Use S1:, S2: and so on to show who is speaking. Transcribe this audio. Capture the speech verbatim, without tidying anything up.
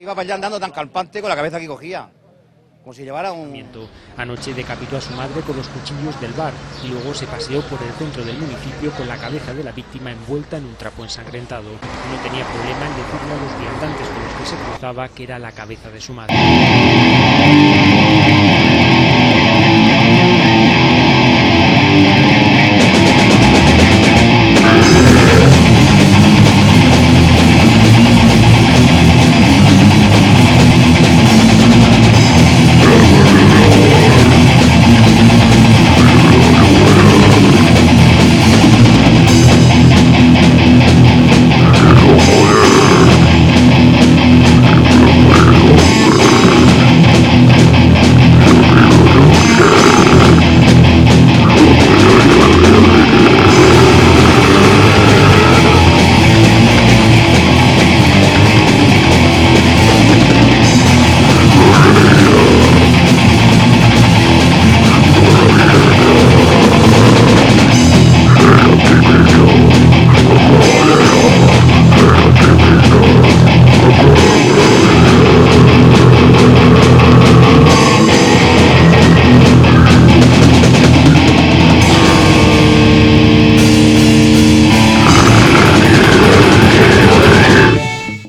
S1: Iba para allá andando tan campante con la cabeza que cogía, como si llevara un...
S2: Anoche decapitó a su madre con los cuchillos del bar y luego se paseó por el centro del municipio con la cabeza de la víctima envuelta en un trapo ensangrentado. No tenía problema en decirle a los viandantes con los que se cruzaba que era la cabeza de su madre.